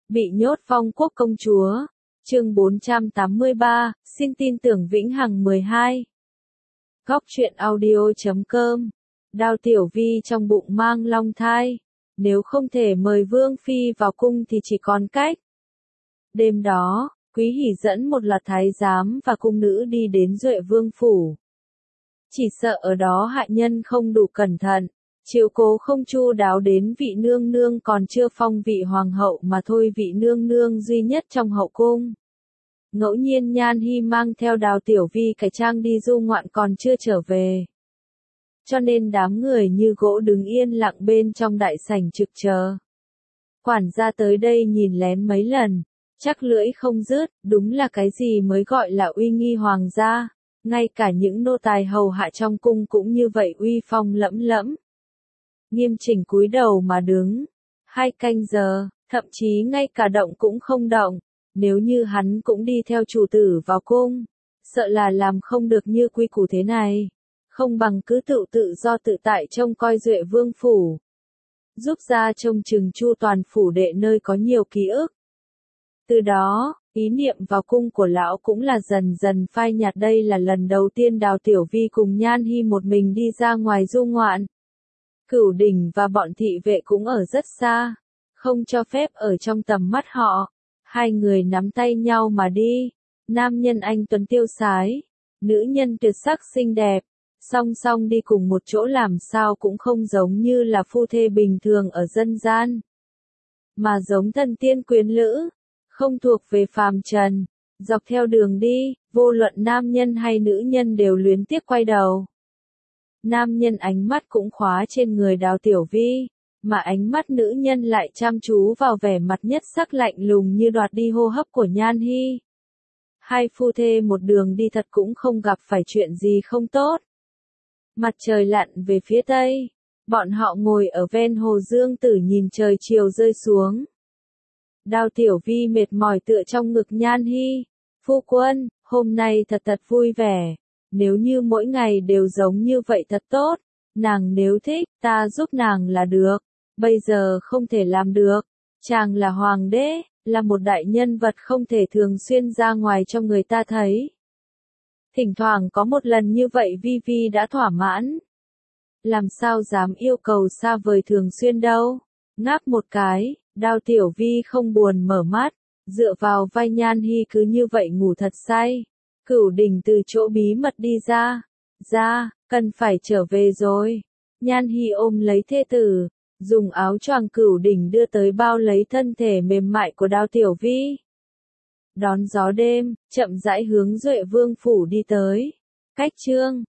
Bị nhốt Phong Quốc công chúa. Chương 483, xin tin tưởng vĩnh hằng 12. Góc truyện audio.com. Đao Tiểu Vi trong bụng mang long thai, nếu không thể mời Vương Phi vào cung thì chỉ còn cách. Đêm đó, Quý Hỉ dẫn một loạt thái giám và cung nữ đi đến Duệ Vương phủ. Chỉ sợ ở đó hạ nhân không đủ cẩn thận, chiếu cố không chu đáo đến vị nương nương còn chưa phong vị hoàng hậu mà thôi, vị nương nương duy nhất trong hậu cung. Ngẫu nhiên Nhan Hi mang theo Đào Tiểu Vi cải trang đi du ngoạn còn chưa trở về. Cho nên đám người như gỗ đứng yên lặng bên trong đại sảnh trực chờ. Quản gia tới đây nhìn lén mấy lần, chắc lưỡi không dứt, đúng là cái gì mới gọi là uy nghi hoàng gia, ngay cả những nô tài hầu hạ trong cung cũng như vậy, uy phong lẫm lẫm. Nghiêm chỉnh cúi đầu mà đứng, 2 canh giờ, thậm chí ngay cả động cũng không động. Nếu như hắn cũng đi theo chủ tử vào cung, sợ là làm không được như quy củ thế này, không bằng cứ tự do tự tại trông coi Duệ Vương phủ, giúp ra trông chừng chu toàn phủ đệ nơi có nhiều ký ức. Từ đó, ý niệm vào cung của lão cũng là dần dần phai nhạt. Đây là lần đầu tiên Đào Tiểu Vi cùng Nhan Hi một mình đi ra ngoài du ngoạn. Cửu Đình và bọn thị vệ cũng ở rất xa, không cho phép ở trong tầm mắt họ. Hai người nắm tay nhau mà đi, nam nhân anh tuấn tiêu sái, nữ nhân tuyệt sắc xinh đẹp, song song đi cùng một chỗ làm sao cũng không giống như là phu thê bình thường ở dân gian, mà giống thần tiên quyến lữ, không thuộc về phàm trần. Dọc theo đường đi, vô luận nam nhân hay nữ nhân đều luyến tiếc quay đầu. Nam nhân ánh mắt cũng khóa trên người Đào Tiểu Vi, mà ánh mắt nữ nhân lại chăm chú vào vẻ mặt nhất sắc lạnh lùng như đoạt đi hô hấp của Nhan Hi. Hai phu thê một đường đi thật cũng không gặp phải chuyện gì không tốt. Mặt trời lặn về phía tây, bọn họ ngồi ở ven hồ Dương Tử nhìn trời chiều rơi xuống. Đào Tiểu Vi mệt mỏi tựa trong ngực Nhan Hi. Phu quân, hôm nay thật vui vẻ, nếu như mỗi ngày đều giống như vậy thật tốt, nàng nếu thích, ta giúp nàng là được. Bây giờ không thể làm được, chàng là hoàng đế, là một đại nhân vật không thể thường xuyên ra ngoài cho người ta thấy. Thỉnh thoảng có một lần như vậy Vi Vi đã thỏa mãn. Làm sao dám yêu cầu xa vời thường xuyên đâu. Ngáp một cái, Đào Tiểu Vi không buồn mở mắt, dựa vào vai Nhan Hi cứ như vậy ngủ thật say. Cửu Đình từ chỗ bí mật đi ra, cần phải trở về rồi. Nhan Hi ôm lấy thê tử, dùng áo choàng Cửu Đình đưa tới bao lấy thân thể mềm mại của Đào Tiểu Vi. Đón gió đêm, chậm rãi hướng Duệ Vương phủ đi tới. Cách chương